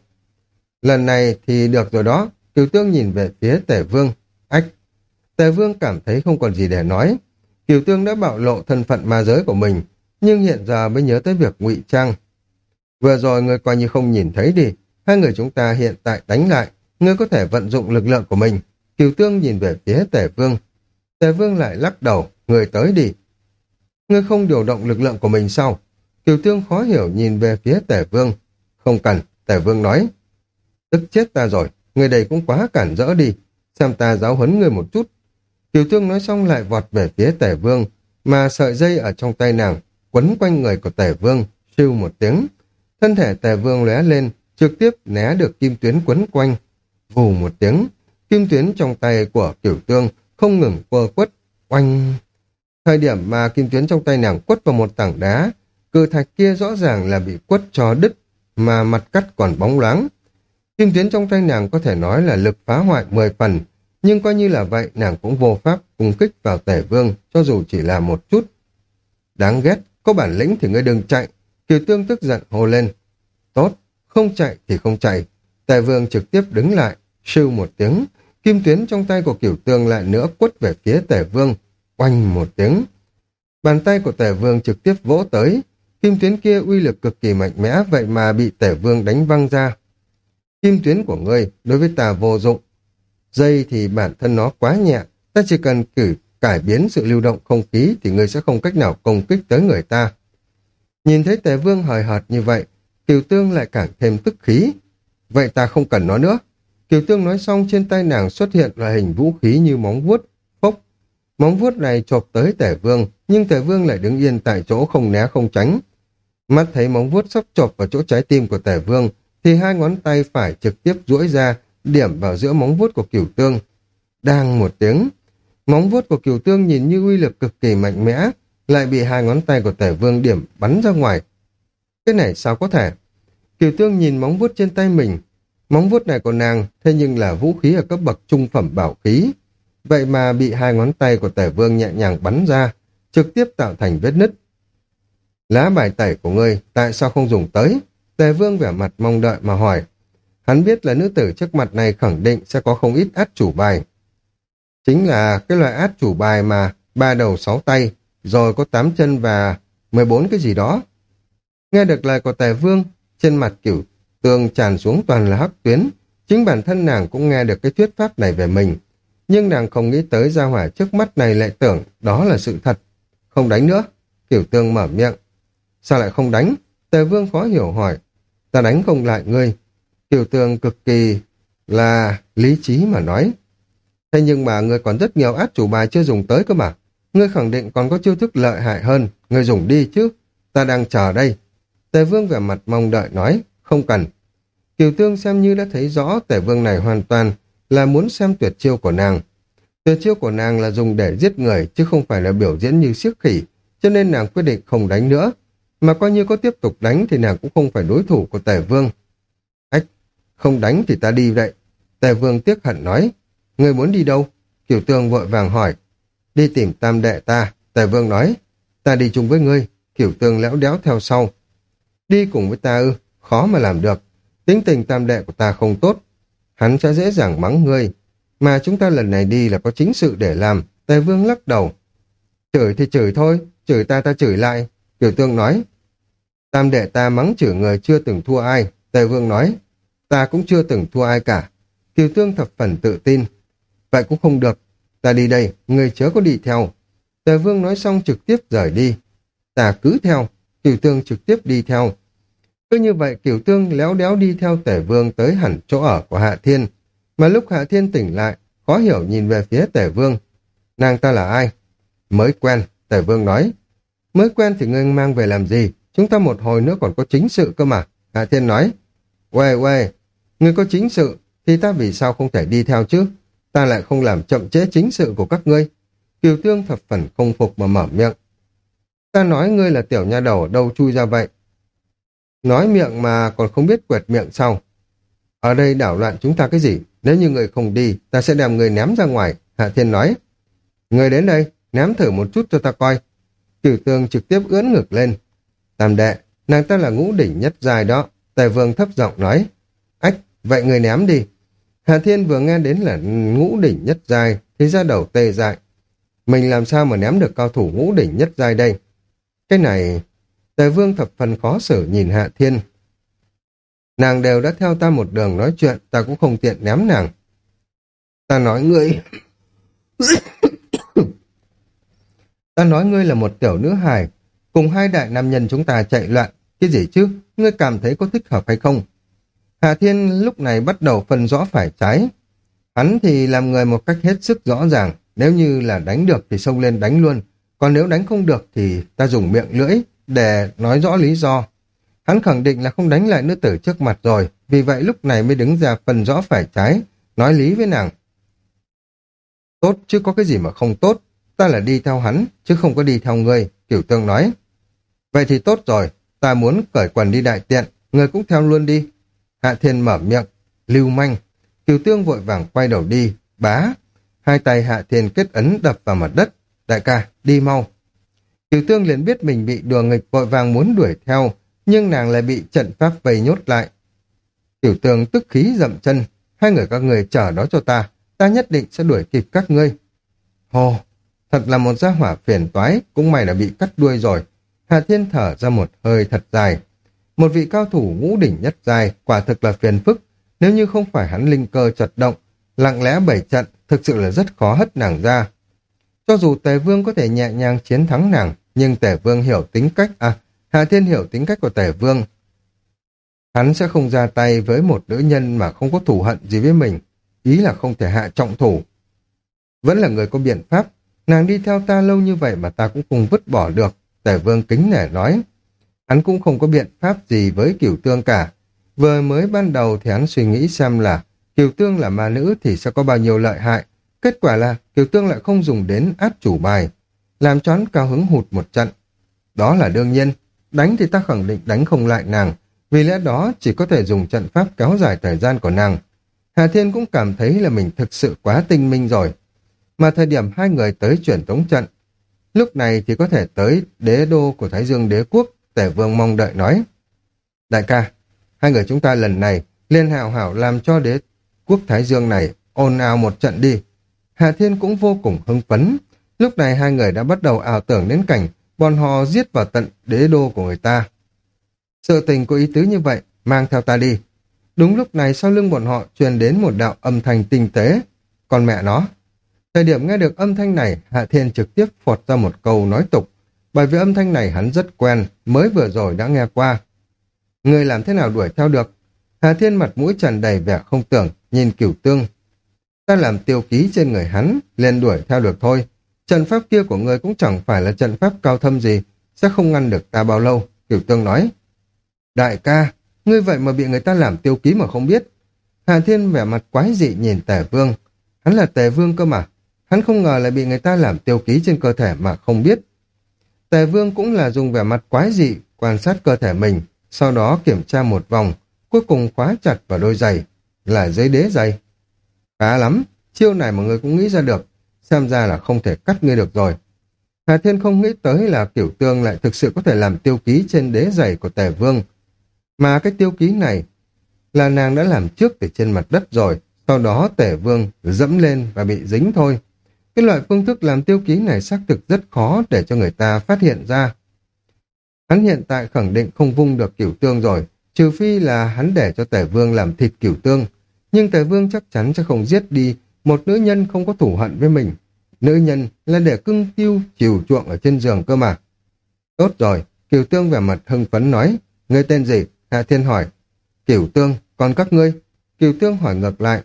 Lần này thì được rồi đó. Cửu Tương nhìn về phía Tề Vương. Ách! Tề Vương cảm thấy không còn gì để nói. Cửu Tương đã bạo lộ thân phận ma giới của mình, nhưng hiện giờ mới nhớ tới việc ngụy trang. Vừa rồi ngươi coi như không nhìn thấy đi, hai người chúng ta hiện tại đánh lại, ngươi có thể vận dụng lực lượng của mình. Cửu Tương nhìn về phía Tề Vương. Tề Vương lại lắc đầu, ngươi tới đi. Ngươi không điều động lực lượng của mình sao? Cửu Tương khó hiểu nhìn về phía Tề Vương. Không cần, Tề Vương nói. Tức chết ta rồi, người đây cũng quá cản rỡ đi, xem ta giáo huấn người một chút. Cửu Tương nói xong lại vọt về phía Tề Vương, mà sợi dây ở trong tay nàng quấn quanh người của Tề Vương, siêu một tiếng. Thân thể Tề Vương lóe lên, trực tiếp né được kim tuyến quấn quanh. Vù một tiếng, kim tuyến trong tay của Cửu Tương không ngừng quơ quất, oanh. Thời điểm mà kim tuyến trong tay nàng quất vào một tảng đá, cự thạch kia rõ ràng là bị quất cho đứt, mà mặt cắt còn bóng loáng. Kim tuyến trong tay nàng có thể nói là lực phá hoại mười phần, nhưng coi như là vậy nàng cũng vô pháp cung kích vào Tề Vương, cho dù chỉ là một chút. Đáng ghét, có bản lĩnh thì ngươi đừng chạy. Cửu Tương tức giận hô lên. Tốt, không chạy thì không chạy. Tề Vương trực tiếp đứng lại, sưu một tiếng, kim tuyến trong tay của Cửu Tương lại nữa quất về phía Tề Vương, oanh một tiếng. Bàn tay của Tề Vương trực tiếp vỗ tới, kim tuyến kia uy lực cực kỳ mạnh mẽ, vậy mà bị Tề Vương đánh văng ra. Kim tuyến của ngươi đối với ta vô dụng. Dây thì bản thân nó quá nhẹ, ta chỉ cần cử cải biến sự lưu động không khí thì ngươi sẽ không cách nào công kích tới người ta. Nhìn thấy Tề Vương hời hợt như vậy, Cửu Tương lại càng thêm tức khí. Vậy ta không cần nó nữa. Cửu Tương nói xong, trên tay nàng xuất hiện loại hình vũ khí như móng vuốt, phốc. Móng vuốt này chộp tới Tề Vương, nhưng Tề Vương lại đứng yên tại chỗ không né không tránh. Mắt thấy móng vuốt sắp chộp vào chỗ trái tim của Tề Vương, thì hai ngón tay phải trực tiếp duỗi ra, điểm vào giữa móng vuốt của Cửu Tương. Đang một tiếng, móng vuốt của Cửu Tương nhìn như uy lực cực kỳ mạnh mẽ, lại bị hai ngón tay của Tề Vương điểm bắn ra ngoài. Cái này sao có thể? Cửu Tương nhìn móng vuốt trên tay mình. Móng vuốt này của nàng thế nhưng là vũ khí ở cấp bậc trung phẩm bảo khí. Vậy mà bị hai ngón tay của Tề Vương nhẹ nhàng bắn ra, trực tiếp tạo thành vết nứt. Lá bài tẩy của ngươi tại sao không dùng tới? Tề Vương vẻ mặt mong đợi mà hỏi. Hắn biết là nữ tử trước mặt này khẳng định sẽ có không ít át chủ bài. Chính là cái loại át chủ bài mà ba đầu sáu tay, rồi có tám chân và mười bốn cái gì đó. Nghe được lời của Tề Vương, trên mặt Cửu Tương tràn xuống toàn là hắc tuyến. Chính bản thân nàng cũng nghe được cái thuyết pháp này về mình. Nhưng nàng không nghĩ tới gia hỏa trước mắt này lại tưởng đó là sự thật. Không đánh nữa. Cửu Tương mở miệng. Sao lại không đánh? Tề Vương khó hiểu hỏi. Ta đánh không lại ngươi. Cửu Tương cực kỳ là lý trí mà nói. Thế nhưng mà ngươi còn rất nhiều át chủ bài chưa dùng tới cơ mà. Ngươi khẳng định còn có chiêu thức lợi hại hơn. Ngươi dùng đi chứ. Ta đang chờ đây. Tề Vương vẻ mặt mong đợi nói. Không cần. Cửu Tương xem như đã thấy rõ Tề Vương này hoàn toàn là muốn xem tuyệt chiêu của nàng. Tuyệt chiêu của nàng là dùng để giết người chứ không phải là biểu diễn như siếc khỉ, cho nên nàng quyết định không đánh nữa. Mà coi như có tiếp tục đánh thì nàng cũng không phải đối thủ của Tề Vương. Ách, không đánh thì ta đi vậy. Tề Vương tiếc hận nói. Ngươi muốn đi đâu? Cửu Tương vội vàng hỏi. Đi tìm tam đệ ta. Tề Vương nói. Ta đi chung với ngươi. Cửu Tương léo đéo theo sau. Đi cùng với ta ư? Khó mà làm được. Tính tình tam đệ của ta không tốt. Hắn sẽ dễ dàng mắng ngươi. Mà chúng ta lần này đi là có chính sự để làm. Tề Vương lắc đầu. Chửi thì chửi thôi. Chửi ta ta chửi lại. Cửu Tương nói. Tam đệ ta mắng chửi người chưa từng thua ai. Tề Vương nói. Ta cũng chưa từng thua ai cả. Cửu Tương thập phần tự tin. Vậy cũng không được. Ta đi đây, ngươi chớ có đi theo. Tề Vương nói xong trực tiếp rời đi. Ta cứ theo. Cửu Tương trực tiếp đi theo. Cứ như vậy Cửu Tương léo đéo đi theo Tề Vương tới hẳn chỗ ở của Hạ Thiên. Mà lúc Hạ Thiên tỉnh lại, khó hiểu nhìn về phía Tề Vương. Nàng ta là ai? Mới quen, Tề Vương nói. Mới quen thì ngươi mang về làm gì? Chúng ta một hồi nữa còn có chính sự cơ mà. Hạ Thiên nói. Uê uê, ngươi có chính sự, thì ta vì sao không thể đi theo chứ? Ta lại không làm chậm trễ chính sự của các ngươi. Kiều Tương thập phần không phục mà mở miệng. Ta nói ngươi là tiểu nha đầu ở đâu chui ra vậy? Nói miệng mà còn không biết quẹt miệng sau. Ở đây đảo loạn chúng ta cái gì? Nếu như người không đi, ta sẽ đem người ném ra ngoài. Hạ Thiên nói. Người đến đây, ném thử một chút cho ta coi. Kiều Tương trực tiếp ưỡn ngực lên. Tam đệ, nàng ta là ngũ đỉnh nhất giai đó. Tề Vương thấp giọng nói. Ách, vậy người ném đi. Hạ Thiên vừa nghe đến là ngũ đỉnh nhất giai thì ra đầu tê dại. Mình làm sao mà ném được cao thủ ngũ đỉnh nhất giai đây? Cái này... Tề Vương thập phần khó xử nhìn Hạ Thiên. Nàng đều đã theo ta một đường nói chuyện, ta cũng không tiện ném nàng. Ta nói ngươi... ta nói ngươi là một tiểu nữ hài, cùng hai đại nam nhân chúng ta chạy loạn. Cái gì chứ? Ngươi cảm thấy có thích hợp hay không? Hạ Thiên lúc này bắt đầu phân rõ phải trái. Hắn thì làm người một cách hết sức rõ ràng. Nếu như là đánh được thì xông lên đánh luôn. Còn nếu đánh không được thì ta dùng miệng lưỡi để nói rõ lý do. Hắn khẳng định là không đánh lại nữ tử trước mặt rồi. Vì vậy lúc này mới đứng ra phân rõ phải trái. Nói lý với nàng. Tốt chứ có cái gì mà không tốt. Ta là đi theo hắn chứ không có đi theo ngươi. Cửu Tương nói. Vậy thì tốt rồi. Ta muốn cởi quần đi đại tiện. Ngươi cũng theo luôn đi. Hạ Thiên mở miệng. Lưu manh. Cửu Tương vội vàng quay đầu đi. Bá. Hai tay Hạ Thiên kết ấn đập vào mặt đất. Đại ca, đi mau. Cửu Tương liền biết mình bị đùa nghịch vội vàng muốn đuổi theo, nhưng nàng lại bị trận pháp vây nhốt lại. Cửu Tương tức khí dậm chân. Hai người các người chờ đó cho ta. Ta nhất định sẽ đuổi kịp các ngươi. Hồ, thật là một gia hỏa phiền toái, cũng may đã bị cắt đuôi rồi. Hạ Thiên thở ra một hơi thật dài. Một vị cao thủ ngũ đỉnh nhất dài, quả thực là phiền phức. Nếu như không phải hắn linh cơ chật động, lặng lẽ bảy trận, thực sự là rất khó hất nàng ra. Cho dù Tề Vương có thể nhẹ nhàng chiến thắng nàng, nhưng Tề Vương hiểu tính cách, à, Hạ Thiên hiểu tính cách của Tề Vương. Hắn sẽ không ra tay với một nữ nhân mà không có thù hận gì với mình, ý là không thể hạ trọng thủ. Vẫn là người có biện pháp, nàng đi theo ta lâu như vậy mà ta cũng không vứt bỏ được, Tề Vương kính nể nói. Hắn cũng không có biện pháp gì với Cửu Tương cả. Vừa mới ban đầu thì hắn suy nghĩ xem là Cửu Tương là ma nữ thì sẽ có bao nhiêu lợi hại. Kết quả là Cửu Tương lại không dùng đến át chủ bài, làm cho hắn cao hứng hụt một trận. Đó là đương nhiên, đánh thì ta khẳng định đánh không lại nàng, vì lẽ đó chỉ có thể dùng trận pháp kéo dài thời gian của nàng. Hà Thiên cũng cảm thấy là mình thực sự quá tinh minh rồi. Mà thời điểm hai người tới truyền tống trận, lúc này thì có thể tới đế đô của Thái Dương Đế Quốc. Tề Vương mong đợi nói. Đại ca, hai người chúng ta lần này liên hào hảo làm cho đế quốc Thái Dương này ồn ào một trận đi. Hà Thiên cũng vô cùng hưng phấn. Lúc này hai người đã bắt đầu ảo tưởng đến cảnh bọn họ giết vào tận đế đô của người ta. Sự tình có ý tứ như vậy, mang theo ta đi. Đúng lúc này sau lưng bọn họ truyền đến một đạo âm thanh tinh tế. Còn mẹ nó. Thời điểm nghe được âm thanh này, Hạ Thiên trực tiếp phọt ra một câu nói tục. Bởi vì âm thanh này hắn rất quen, mới vừa rồi đã nghe qua. Người làm thế nào đuổi theo được? Hà Thiên mặt mũi tràn đầy vẻ không tưởng, nhìn Cửu Tương. Ta làm tiêu ký trên người hắn, liền đuổi theo được thôi. Trận pháp kia của ngươi cũng chẳng phải là trận pháp cao thâm gì, sẽ không ngăn được ta bao lâu, Cửu Tương nói. Đại ca, ngươi vậy mà bị người ta làm tiêu ký mà không biết. Hà Thiên vẻ mặt quái dị nhìn Tề Vương. Hắn là Tề Vương cơ mà. Hắn không ngờ lại bị người ta làm tiêu ký trên cơ thể mà không biết. Tề Vương cũng là dùng vẻ mặt quái dị quan sát cơ thể mình, sau đó kiểm tra một vòng, cuối cùng khóa chặt vào đôi giày, là giấy đế giày. Khá lắm, chiêu này mà người cũng nghĩ ra được, xem ra là không thể cắt ngươi được rồi. Hà Thiên không nghĩ tới là Cửu Tương lại thực sự có thể làm tiêu ký trên đế giày của Tề Vương. Mà cái tiêu ký này là nàng đã làm trước từ trên mặt đất rồi, sau đó Tề Vương dẫm lên và bị dính thôi. Cái loại phương thức làm tiêu ký này xác thực rất khó để cho người ta phát hiện ra. Hắn hiện tại khẳng định không vung được Cửu Tương rồi, trừ phi là hắn để cho Tề Vương làm thịt Cửu Tương. Nhưng Tề Vương chắc chắn sẽ không giết đi một nữ nhân không có thù hận với mình. Nữ nhân là để cưng tiêu chiều chuộng ở trên giường cơ mà. Tốt rồi, Cửu Tương vẻ mặt hưng phấn nói. Ngươi tên gì? Hạ Thiên hỏi. Cửu Tương, còn các ngươi? Cửu Tương hỏi ngược lại.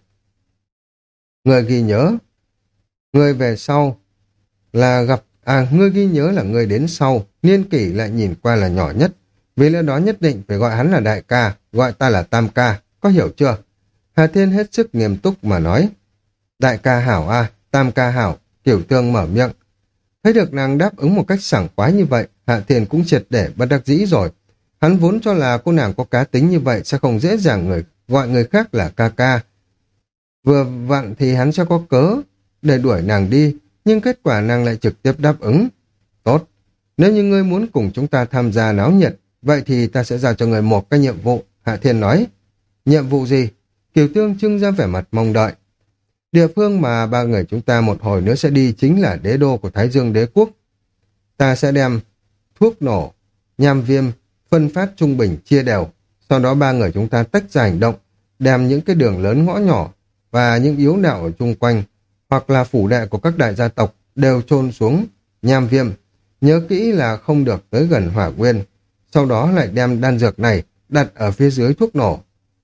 Ngươi ghi nhớ. Ngươi về sau là gặp... À, ngươi ghi nhớ là ngươi đến sau, niên kỷ lại nhìn qua là nhỏ nhất. Vì lẽ đó nhất định phải gọi hắn là đại ca, gọi ta là tam ca, có hiểu chưa? Hà Thiên hết sức nghiêm túc mà nói. Đại ca hảo a, tam ca hảo, Cửu Tương mở miệng. Thấy được nàng đáp ứng một cách sảng khoái như vậy, Hạ Thiên cũng triệt để bất đắc dĩ rồi. Hắn vốn cho là cô nàng có cá tính như vậy sẽ không dễ dàng người gọi người khác là ca ca. Vừa vặn thì hắn sẽ có cớ để đuổi nàng đi, nhưng kết quả nàng lại trực tiếp đáp ứng. Tốt, nếu như ngươi muốn cùng chúng ta tham gia náo nhiệt, vậy thì ta sẽ giao cho ngươi một cái nhiệm vụ, Hạ Thiên nói. Nhiệm vụ gì? Kiều Tương trưng ra vẻ mặt mong đợi. Địa phương mà ba người chúng ta một hồi nữa sẽ đi chính là đế đô của Thái Dương Đế Quốc. Ta sẽ đem thuốc nổ, nham viêm, phân phát trung bình chia đều. Sau đó ba người chúng ta tách ra hành động, đem những cái đường lớn ngõ nhỏ và những yếu đạo ở chung quanh, hoặc là phủ đệ của các đại gia tộc đều chôn xuống nham viêm. Nhớ kỹ là không được tới gần hỏa nguyên. Sau đó lại đem đan dược này đặt ở phía dưới thuốc nổ.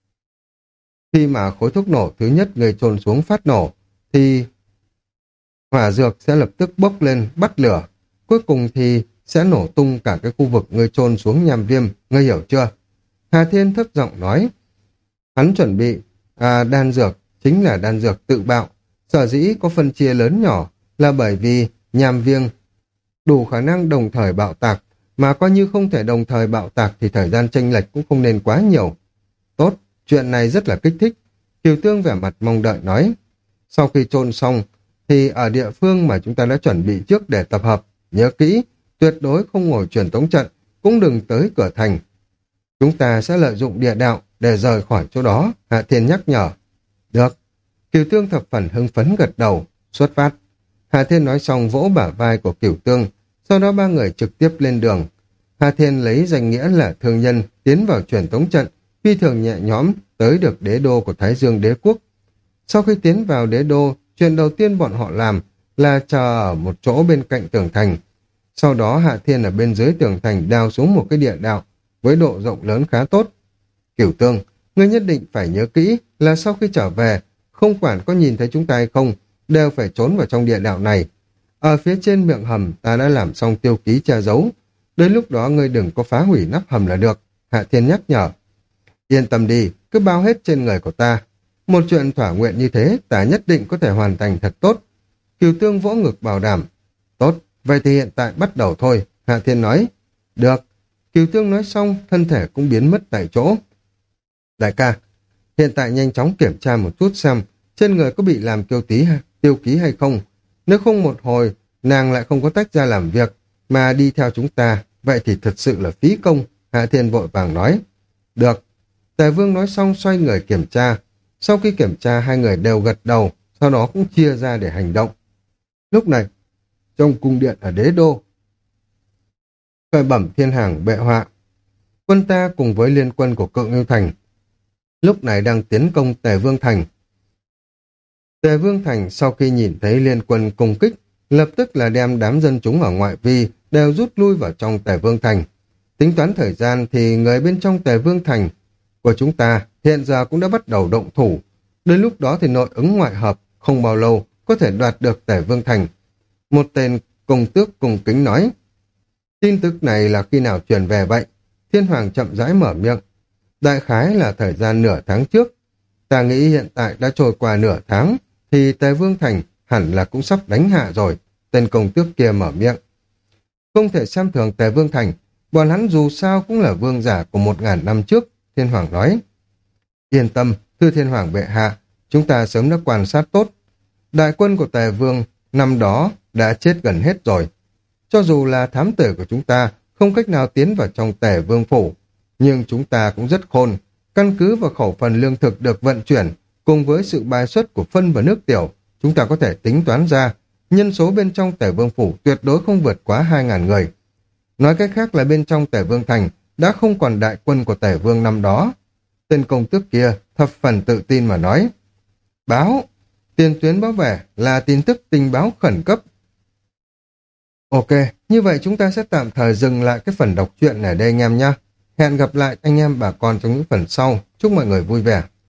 Khi mà khối thuốc nổ thứ nhất người chôn xuống phát nổ, thì hỏa dược sẽ lập tức bốc lên bắt lửa. Cuối cùng thì sẽ nổ tung cả cái khu vực người chôn xuống nham viêm, ngươi hiểu chưa? Hà Thiên thấp giọng nói. Hắn chuẩn bị à, đan dược, chính là đan dược tự bạo. Sở dĩ có phân chia lớn nhỏ là bởi vì nham viêm đủ khả năng đồng thời bạo tạc, mà coi như không thể đồng thời bạo tạc thì thời gian chênh lệch cũng không nên quá nhiều. Tốt, chuyện này rất là kích thích. Kiều Tương vẻ mặt mong đợi nói. Sau khi chôn xong, thì ở địa phương mà chúng ta đã chuẩn bị trước để tập hợp, nhớ kỹ, tuyệt đối không ngồi truyền tống trận, cũng đừng tới cửa thành. Chúng ta sẽ lợi dụng địa đạo để rời khỏi chỗ đó, Hạ Thiên nhắc nhở. Được. Kiều Tương thập phần hưng phấn gật đầu, xuất phát. Hạ Thiên nói xong vỗ bả vai của Kiều Tương, sau đó ba người trực tiếp lên đường. Hạ Thiên lấy danh nghĩa là thương nhân tiến vào truyền tống trận, phi thường nhẹ nhõm tới được đế đô của Thái Dương Đế Quốc. Sau khi tiến vào đế đô, chuyện đầu tiên bọn họ làm là chờ ở một chỗ bên cạnh tường thành. Sau đó Hạ Thiên ở bên dưới tường thành đào xuống một cái địa đạo với độ rộng lớn khá tốt. Cửu Tương, ngươi nhất định phải nhớ kỹ là sau khi trở về, không quản có nhìn thấy chúng ta hay không, đều phải trốn vào trong địa đạo này. Ở phía trên miệng hầm ta đã làm xong tiêu ký che giấu. Đến lúc đó ngươi đừng có phá hủy nắp hầm là được, Hạ Thiên nhắc nhở. Yên tâm đi, cứ bao hết trên người của ta. Một chuyện thỏa nguyện như thế, ta nhất định có thể hoàn thành thật tốt. Kiều Tương vỗ ngực bảo đảm. Tốt, vậy thì hiện tại bắt đầu thôi, Hạ Thiên nói. Được. Kiều Tương nói xong, thân thể cũng biến mất tại chỗ. Đại ca, hiện tại nhanh chóng kiểm tra một chút xem trên người có bị làm tiêu tí tiêu ký hay không. Nếu không một hồi, nàng lại không có tách ra làm việc, mà đi theo chúng ta, vậy thì thật sự là phí công, Hạ Thiên vội vàng nói. Được. Tề Vương nói xong xoay người kiểm tra. Sau khi kiểm tra, hai người đều gật đầu, sau đó cũng chia ra để hành động. Lúc này, trong cung điện ở đế đô, khởi bẩm thiên hàng bệ họa, quân ta cùng với liên quân của Cự Ngưu Thành lúc này đang tiến công Tề Vương Thành. Tề Vương Thành sau khi nhìn thấy liên quân cùng kích, lập tức là đem đám dân chúng ở ngoại vi đều rút lui vào trong Tề Vương Thành. Tính toán thời gian thì người bên trong Tề Vương Thành của chúng ta hiện giờ cũng đã bắt đầu động thủ. Đến lúc đó thì nội ứng ngoại hợp, không bao lâu có thể đoạt được Tề Vương Thành. Một tên công tước cùng kính nói. Tin tức này là khi nào truyền về vậy? Thiên Hoàng chậm rãi mở miệng. Đại khái là thời gian nửa tháng trước. Ta nghĩ hiện tại đã trôi qua nửa tháng, thì Tề Vương Thành hẳn là cũng sắp đánh hạ rồi. Tên công tước kia mở miệng. Không thể xem thường Tề Vương Thành, bọn hắn dù sao cũng là vương giả của một ngàn năm trước, Thiên Hoàng nói. Yên tâm, thưa Thiên Hoàng bệ hạ, chúng ta sớm đã quan sát tốt. Đại quân của Tề Vương năm đó đã chết gần hết rồi. Cho dù là thám tử của chúng ta không cách nào tiến vào trong Tề Vương phủ, nhưng chúng ta cũng rất khôn. Căn cứ vào khẩu phần lương thực được vận chuyển, cùng với sự bài xuất của phân và nước tiểu, chúng ta có thể tính toán ra nhân số bên trong Tề Vương phủ tuyệt đối không vượt quá hai ngàn người. Nói cách khác là bên trong Tề Vương Thành đã không còn đại quân của Tề Vương năm đó. Tên công tước kia thập phần tự tin mà nói. Báo, tiền tuyến báo về là tin tức tình báo khẩn cấp. Ok, như vậy chúng ta sẽ tạm thời dừng lại cái phần đọc truyện ở đây anh em nhé. Hẹn gặp lại anh em bà con trong những phần sau. Chúc mọi người vui vẻ.